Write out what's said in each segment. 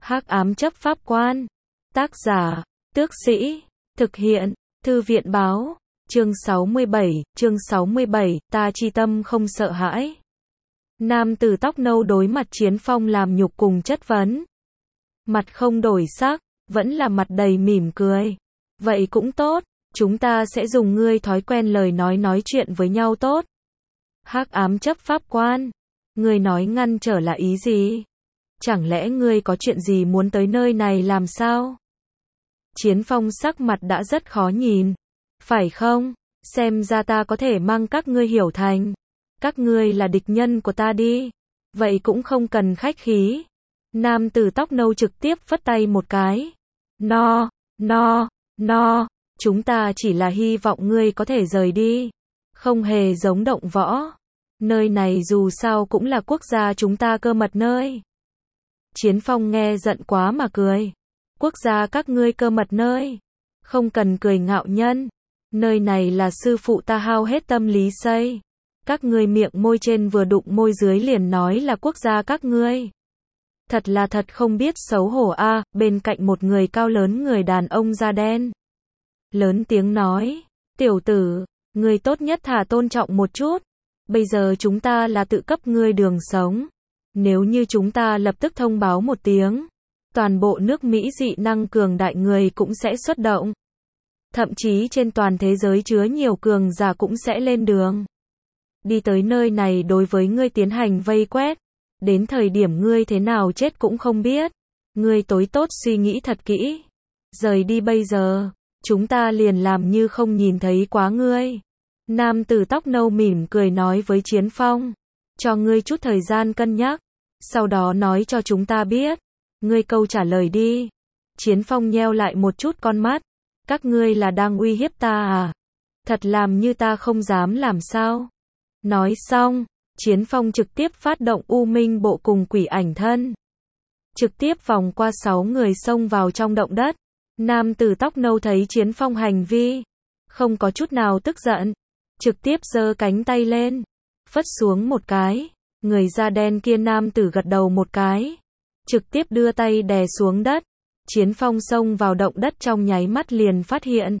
Hắc ám chấp pháp quan. Tác giả, Tước Sĩ. Thực hiện, Thư viện báo. Chương 67, ta chi tâm không sợ hãi. Nam tử tóc nâu đối mặt Chiến Phong làm nhục cùng chất vấn. Mặt không đổi sắc, vẫn là mặt đầy mỉm cười. Vậy cũng tốt, chúng ta sẽ dùng ngươi thói quen lời nói chuyện với nhau tốt. Hắc ám chấp pháp quan. Ngươi nói ngăn trở là ý gì? Chẳng lẽ ngươi có chuyện gì muốn tới nơi này làm sao? Chiến Phong sắc mặt đã rất khó nhìn. Phải không? Xem ra ta có thể mang các ngươi hiểu thành. Các ngươi là địch nhân của ta đi. Vậy cũng không cần khách khí. Nam tử tóc nâu trực tiếp phất tay một cái. No. Chúng ta chỉ là hy vọng ngươi có thể rời đi. Không hề giống động võ. Nơi này dù sao cũng là quốc gia chúng ta cơ mật nơi. Chiến Phong nghe giận quá mà cười. Quốc gia các ngươi cơ mật nơi. Không cần cười ngạo nhân. Nơi này là sư phụ ta hao hết tâm lý xây. Các ngươi miệng môi trên vừa đụng môi dưới liền nói là quốc gia các ngươi. Thật là thật không biết xấu hổ a. Bên cạnh một người cao lớn người đàn ông da đen. Lớn tiếng nói. Tiểu tử, ngươi tốt nhất thà tôn trọng một chút. Bây giờ chúng ta là tự cấp ngươi đường sống. Nếu như chúng ta lập tức thông báo một tiếng, toàn bộ nước Mỹ dị năng cường đại người cũng sẽ xuất động. Thậm chí trên toàn thế giới chứa nhiều cường giả cũng sẽ lên đường. Đi tới nơi này đối với ngươi tiến hành vây quét. Đến thời điểm ngươi thế nào chết cũng không biết. Ngươi tối tốt suy nghĩ thật kỹ. Rời đi bây giờ, chúng ta liền làm như không nhìn thấy quá ngươi. Nam tử tóc nâu mỉm cười nói với Chiến Phong. Cho ngươi chút thời gian cân nhắc. Sau đó nói cho chúng ta biết. Ngươi câu trả lời đi. Chiến Phong nheo lại một chút con mắt. Các ngươi là đang uy hiếp ta à? Thật làm như ta không dám làm sao? Nói xong, Chiến Phong trực tiếp phát động U Minh bộ cùng quỷ ảnh thân. Trực tiếp vòng qua 6 người xông vào trong động đất. Nam tử tóc nâu thấy Chiến Phong hành vi. Không có chút nào tức giận. Trực tiếp giơ cánh tay lên. Phất xuống một cái. Người da đen kia nam tử gật đầu một cái. Trực tiếp đưa tay đè xuống đất. Chiến Phong xông vào động đất trong nháy mắt liền phát hiện.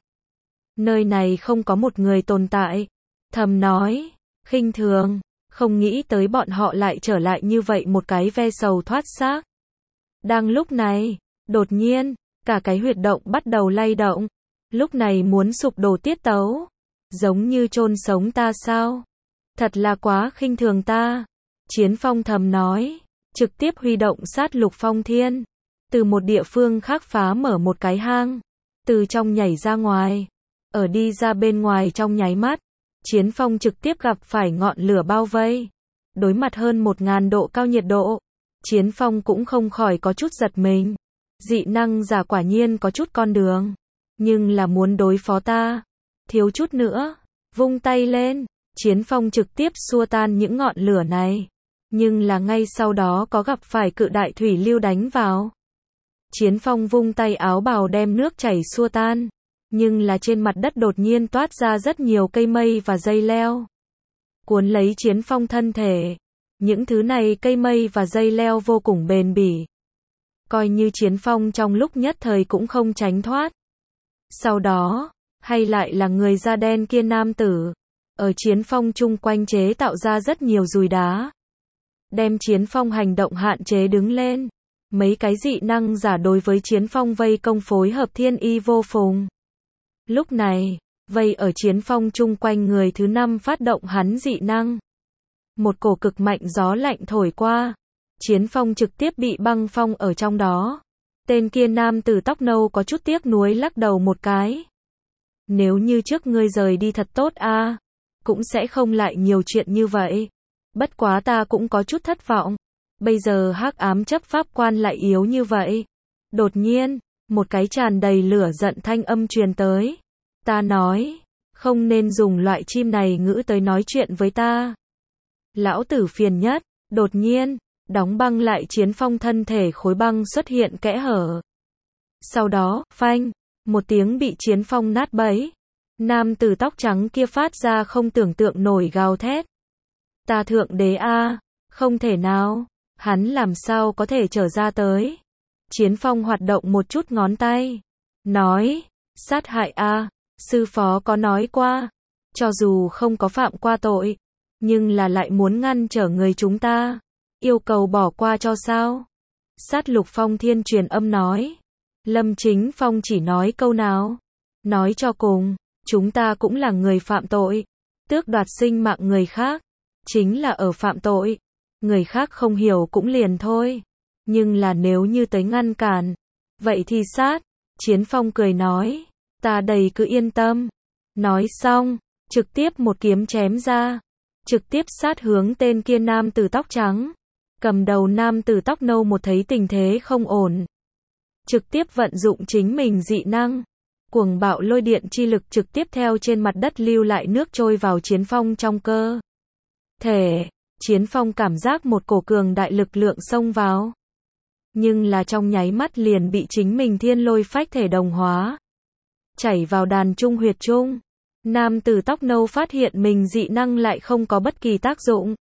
Nơi này không có một người tồn tại. Thầm nói. Khinh thường. Không nghĩ tới bọn họ lại trở lại như vậy một cái ve sầu thoát xác. Đang lúc này, đột nhiên, cả cái huyệt động bắt đầu lay động. Lúc này muốn sụp đổ tiết tấu. Giống như chôn sống ta sao? Thật là quá khinh thường ta. Chiến Phong thầm nói. Trực tiếp huy động sát lục phong thiên. Từ một địa phương khác phá mở một cái hang. Từ trong nhảy ra ngoài. Ở đi ra bên ngoài trong nháy mắt. Chiến Phong trực tiếp gặp phải ngọn lửa bao vây. Đối mặt hơn 1000 độ cao nhiệt độ. Chiến Phong cũng không khỏi có chút giật mình. Dị năng giả quả nhiên có chút con đường. Nhưng là muốn đối phó ta. Thiếu chút nữa. Vung tay lên. Chiến Phong trực tiếp xua tan những ngọn lửa này. Nhưng là ngay sau đó có gặp phải cự đại thủy lưu đánh vào. Chiến Phong vung tay áo bào đem nước chảy xua tan. Nhưng là trên mặt đất đột nhiên toát ra rất nhiều cây mây và dây leo. Cuốn lấy Chiến Phong thân thể. Những thứ này cây mây và dây leo vô cùng bền bỉ. Coi như Chiến Phong trong lúc nhất thời cũng không tránh thoát. Sau đó, hay lại là người da đen kia nam tử. Ở Chiến Phong chung quanh chế tạo ra rất nhiều dùi đá. Đem Chiến Phong hành động hạn chế đứng lên. Mấy cái dị năng giả đối với Chiến Phong vây công phối hợp thiên y vô phùng. Lúc này, vây ở Chiến Phong chung quanh người thứ 5 phát động hắn dị năng. Một cổ cực mạnh gió lạnh thổi qua. Chiến Phong trực tiếp bị băng phong ở trong đó. Tên kia nam tử tóc nâu có chút tiếc nuối lắc đầu một cái. Nếu như trước ngươi rời đi thật tốt a, cũng sẽ không lại nhiều chuyện như vậy. Bất quá ta cũng có chút thất vọng. Bây giờ hắc ám chấp pháp quan lại yếu như vậy. Đột nhiên, một cái tràn đầy lửa giận thanh âm truyền tới. Ta nói, không nên dùng loại chim này ngữ tới nói chuyện với ta. Lão tử phiền nhất. Đột nhiên, đóng băng lại Chiến Phong thân thể khối băng xuất hiện kẽ hở. Sau đó, phanh, một tiếng bị Chiến Phong nát bấy. Nam tử tóc trắng kia phát ra không tưởng tượng nổi gào thét. Ta thượng đế a, không thể nào, hắn làm sao có thể trở ra tới. Chiến Phong hoạt động một chút ngón tay. Nói, sát hại a, sư phó có nói qua. Cho dù không có phạm qua tội, nhưng là lại muốn ngăn trở người chúng ta. Yêu cầu bỏ qua cho sao? Sát Lục Phong Thiên truyền âm nói. Lâm Chính Phong chỉ nói câu nào? Nói cho cùng, chúng ta cũng là người phạm tội. Tước đoạt sinh mạng người khác, chính là ở phạm tội. Người khác không hiểu cũng liền thôi. Nhưng là nếu như tới ngăn cản, vậy thì sát. Chiến Phong cười nói, ta đây cứ yên tâm. Nói xong, trực tiếp một kiếm chém ra. Trực tiếp sát hướng tên kia nam tử tóc trắng. Cầm đầu nam tử tóc nâu một thấy tình thế không ổn. Trực tiếp vận dụng chính mình dị năng. Cuồng bạo lôi điện chi lực trực tiếp theo trên mặt đất lưu lại nước trôi vào Chiến Phong trong cơ thể. Chiến Phong cảm giác một cổ cường đại lực lượng xông vào. Nhưng là trong nháy mắt liền bị chính mình thiên lôi phách thể đồng hóa. Chảy vào đàn trung huyệt trung. Nam tử tóc nâu phát hiện mình dị năng lại không có bất kỳ tác dụng.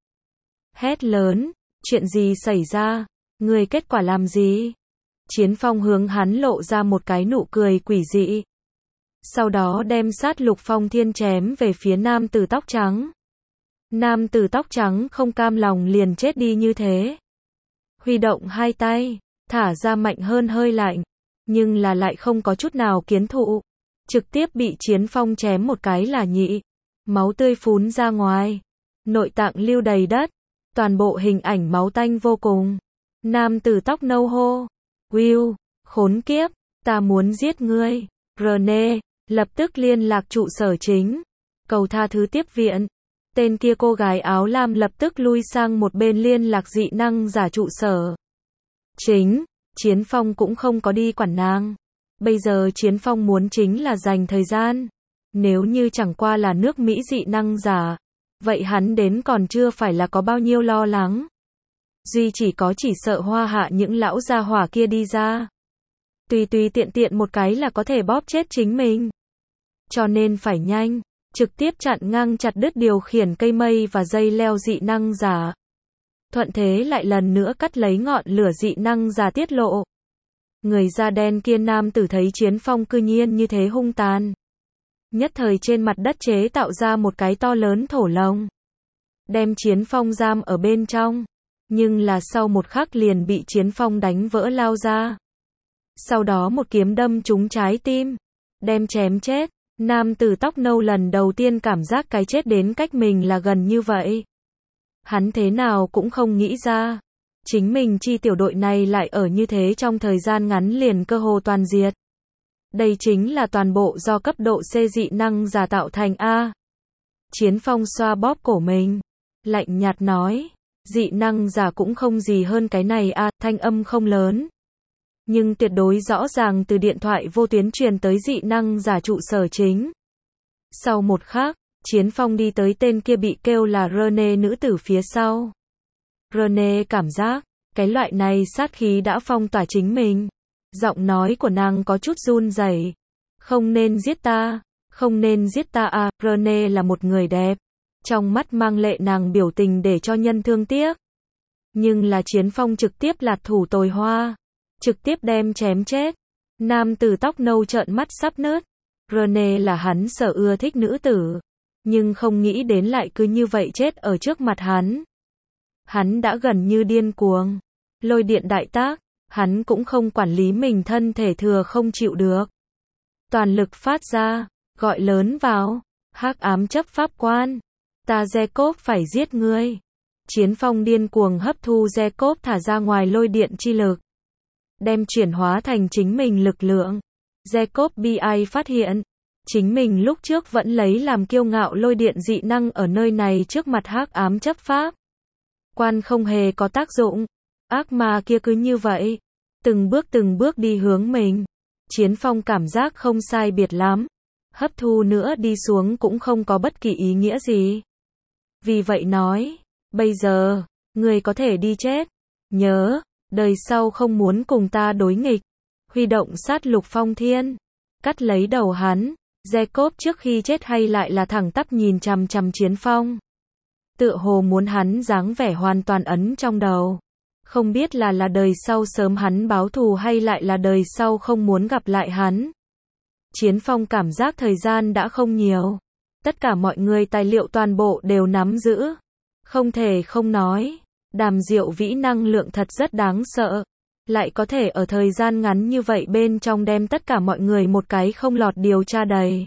Hét lớn, chuyện gì xảy ra? Người kết quả làm gì? Chiến Phong hướng hắn lộ ra một cái nụ cười quỷ dị. Sau đó đem Sát Lục Phong Thiên chém về phía nam tử tóc trắng. Nam tử tóc trắng không cam lòng liền chết đi như thế. Huy động hai tay, thả ra mạnh hơn hơi lạnh, nhưng là lại không có chút nào kiến thụ. Trực tiếp bị Chiến Phong chém một cái là nhị. Máu tươi phún ra ngoài. Nội tạng lưu đầy đất. Toàn bộ hình ảnh máu tanh vô cùng. Nam tử tóc nâu hô. Will, khốn kiếp, ta muốn giết ngươi. Rene, lập tức liên lạc trụ sở chính. Cầu tha thứ tiếp viện. Tên kia cô gái áo lam lập tức lui sang một bên liên lạc dị năng giả trụ sở chính. Chiến Phong cũng không có đi quản nàng. Bây giờ Chiến Phong muốn chính là dành thời gian. Nếu như chẳng qua là nước Mỹ dị năng giả, vậy hắn đến còn chưa phải là có bao nhiêu lo lắng. Duy chỉ sợ Hoa Hạ những lão gia hỏa kia đi ra. Tùy tiện tiện một cái là có thể bóp chết chính mình. Cho nên phải nhanh, trực tiếp chặn ngang chặt đứt điều khiển cây mây và dây leo dị năng giả. Thuận thế lại lần nữa cắt lấy ngọn lửa dị năng giả tiết lộ. Người da đen kia nam tử thấy Chiến Phong cư nhiên như thế hung tàn. Nhất thời trên mặt đất chế tạo ra một cái to lớn thổ lồng. Đem Chiến Phong giam ở bên trong. Nhưng là sau một khắc liền bị Chiến Phong đánh vỡ lao ra. Sau đó một kiếm đâm trúng trái tim. Đem chém chết. Nam tử tóc nâu lần đầu tiên cảm giác cái chết đến cách mình là gần như vậy. Hắn thế nào cũng không nghĩ ra. Chính mình chi tiểu đội này lại ở như thế trong thời gian ngắn liền cơ hồ toàn diệt. Đây chính là toàn bộ do cấp độ C dị năng giả tạo thành A. Chiến Phong xoa bóp cổ mình. Lạnh nhạt nói. Dị năng giả cũng không gì hơn cái này A. Thanh âm không lớn. Nhưng tuyệt đối rõ ràng từ điện thoại vô tuyến truyền tới dị năng giả trụ sở chính. Sau một khắc, Chiến Phong đi tới tên kia bị kêu là Rene nữ tử phía sau. Rene cảm giác, cái loại này sát khí đã phong tỏa chính mình. Giọng nói của nàng có chút run rẩy. Không nên giết ta, không nên giết ta à, Rene là một người đẹp. Trong mắt mang lệ nàng biểu tình để cho nhân thương tiếc. Nhưng là Chiến Phong trực tiếp lạt thủ tồi hoa. Trực tiếp đem chém chết. Nam tử tóc nâu trợn mắt sắp nứt. Rene là hắn sở ưa thích nữ tử. Nhưng không nghĩ đến lại cứ như vậy chết ở trước mặt hắn. Hắn đã gần như điên cuồng. Lôi điện đại tác. Hắn cũng không quản lý mình thân thể thừa không chịu được. Toàn lực phát ra. Gọi lớn vào. Hắc ám chấp pháp quan. Ta Jacob phải giết ngươi. Chiến Phong điên cuồng hấp thu Jacob thả ra ngoài lôi điện chi lực. Đem chuyển hóa thành chính mình lực lượng. Jacob bi phát hiện. Chính mình lúc trước vẫn lấy làm kiêu ngạo lôi điện dị năng ở nơi này trước mặt hắc ám chấp pháp. Quan không hề có tác dụng. Ác ma kia cứ như vậy. Từng bước đi hướng mình. Chiến Phong cảm giác không sai biệt lắm. Hấp thu nữa đi xuống cũng không có bất kỳ ý nghĩa gì. Vì vậy nói. Bây giờ, người có thể đi chết. Nhớ, đời sau không muốn cùng ta đối nghịch. Huy động Sát Lục Phong Thiên. Cắt lấy đầu hắn. Jacob trước khi chết hay lại là thẳng tắp nhìn chằm chằm Chiến Phong. Tựa hồ muốn hắn dáng vẻ hoàn toàn ấn trong đầu. Không biết là đời sau sớm hắn báo thù hay lại là đời sau không muốn gặp lại hắn. Chiến Phong cảm giác thời gian đã không nhiều. Tất cả mọi người tài liệu toàn bộ đều nắm giữ. Không thể không nói, Đàm Diệu Vĩ năng lượng thật rất đáng sợ. Lại có thể ở thời gian ngắn như vậy bên trong đem tất cả mọi người một cái không lọt điều tra đầy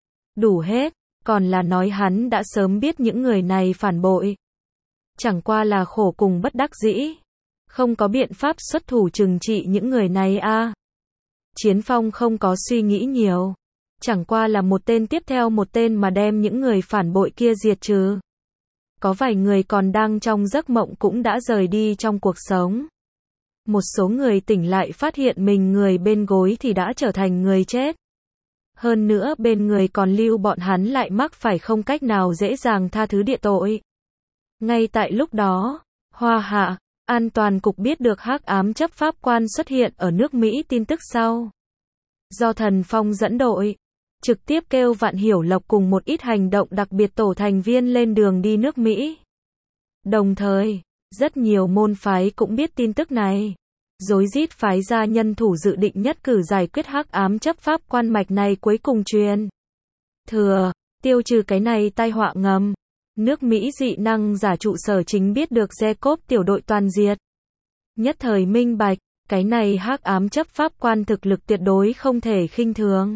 đủ hết, còn là nói hắn đã sớm biết những người này phản bội. Chẳng qua là khổ cùng bất đắc dĩ, không có biện pháp xuất thủ trừng trị những người này a. Chiến Phong không có suy nghĩ nhiều, chẳng qua là một tên tiếp theo một tên mà đem những người phản bội kia diệt trừ. Có vài người còn đang trong giấc mộng cũng đã rời đi trong cuộc sống. Một số người tỉnh lại phát hiện mình người bên gối thì đã trở thành người chết. Hơn nữa bên người còn lưu bọn hắn lại mắc phải không cách nào dễ dàng tha thứ địa tội. Ngay tại lúc đó, Hoa Hạ, An toàn cục biết được hắc ám chấp pháp quan xuất hiện ở nước Mỹ tin tức sau. Do Thần Phong dẫn đội, trực tiếp kêu Vạn Hiểu Lộc cùng một ít hành động đặc biệt tổ thành viên lên đường đi nước Mỹ. Đồng thời, rất nhiều môn phái cũng biết tin tức này. Rối rít phái ra nhân thủ dự định nhất cử giải quyết hắc ám chấp pháp quan mạch này cuối cùng truyền thừa, tiêu trừ cái này tai họa ngầm. Nước Mỹ dị năng giả trụ sở chính biết được Jacob tiểu đội toàn diệt. Nhất thời minh bạch, cái này hắc ám chấp pháp quan thực lực tuyệt đối không thể khinh thường.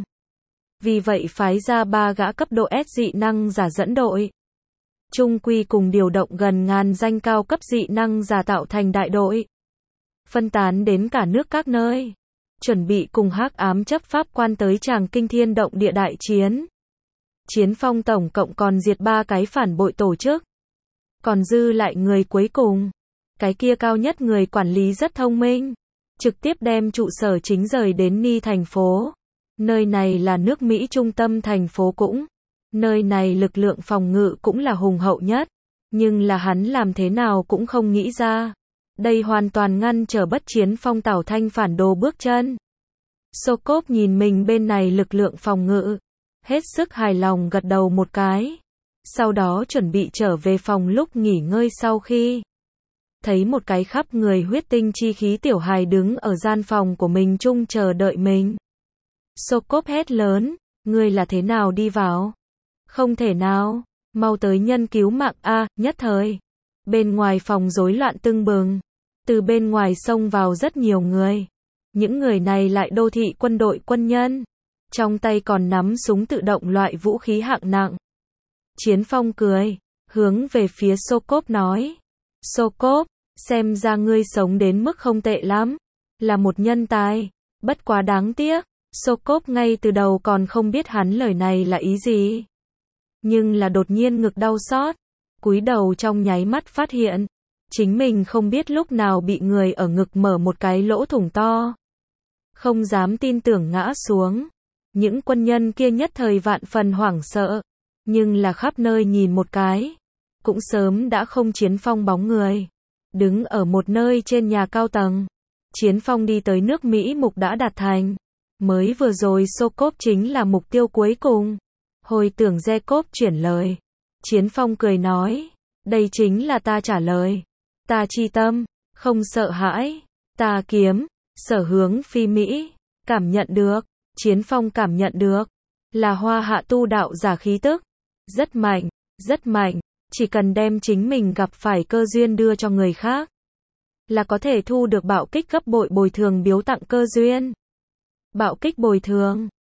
Vì vậy phái ra 3 gã cấp độ S dị năng giả dẫn đội. Trung quy cùng điều động gần ngàn danh cao cấp dị năng giả tạo thành đại đội. Phân tán đến cả nước các nơi. Chuẩn bị cùng hắc ám chấp pháp quan tới tràng kinh thiên động địa đại chiến. Chiến Phong tổng cộng còn diệt 3 cái phản bội tổ chức. Còn dư lại người cuối cùng. Cái kia cao nhất người quản lý rất thông minh. Trực tiếp đem trụ sở chính rời đến Ni thành phố. Nơi này là nước Mỹ trung tâm thành phố cũng. Nơi này lực lượng phòng ngự cũng là hùng hậu nhất. Nhưng là hắn làm thế nào cũng không nghĩ ra. Đây hoàn toàn ngăn trở bất Chiến Phong Tảo Thanh phản đồ bước chân. Jacob nhìn mình bên này lực lượng phòng ngự. Hết sức hài lòng gật đầu một cái. Sau đó chuẩn bị trở về phòng lúc nghỉ ngơi sau khi thấy một cái khắp người huyết tinh chi khí tiểu hài đứng ở gian phòng của mình chung chờ đợi mình. Jacob hét lớn, ngươi là thế nào đi vào? Không thể nào, mau tới nhân cứu mạng a, nhất thời. Bên ngoài phòng rối loạn tưng bừng, từ bên ngoài xông vào rất nhiều người. Những người này lại đô thị quân đội quân nhân, trong tay còn nắm súng tự động loại vũ khí hạng nặng. Chiến Phong cười, hướng về phía Jacob nói, Jacob, xem ra ngươi sống đến mức không tệ lắm, là một nhân tài, bất quá đáng tiếc. Jacob ngay từ đầu còn không biết hắn lời này là ý gì. Nhưng là đột nhiên ngực đau xót, cúi đầu trong nháy mắt phát hiện, chính mình không biết lúc nào bị người ở ngực mở một cái lỗ thủng to. Không dám tin tưởng ngã xuống. Những quân nhân kia nhất thời vạn phần hoảng sợ, nhưng là khắp nơi nhìn một cái, cũng sớm đã không Chiến Phong bóng người. Đứng ở một nơi trên nhà cao tầng, Chiến Phong đi tới nước Mỹ mục đã đạt thành. Mới vừa rồi Jacob chính là mục tiêu cuối cùng. Hồi tưởng Jacob chuyển lời, Chiến Phong cười nói, đây chính là ta trả lời. Ta chi tâm, không sợ hãi, ta kiếm, sở hướng phi Mỹ, cảm nhận được. Chiến Phong cảm nhận được, là Hoa Hạ tu đạo giả khí tức. Rất mạnh, chỉ cần đem chính mình gặp phải cơ duyên đưa cho người khác. Là có thể thu được bạo kích gấp bội bồi thường biếu tặng cơ duyên. Bạo kích bồi thường,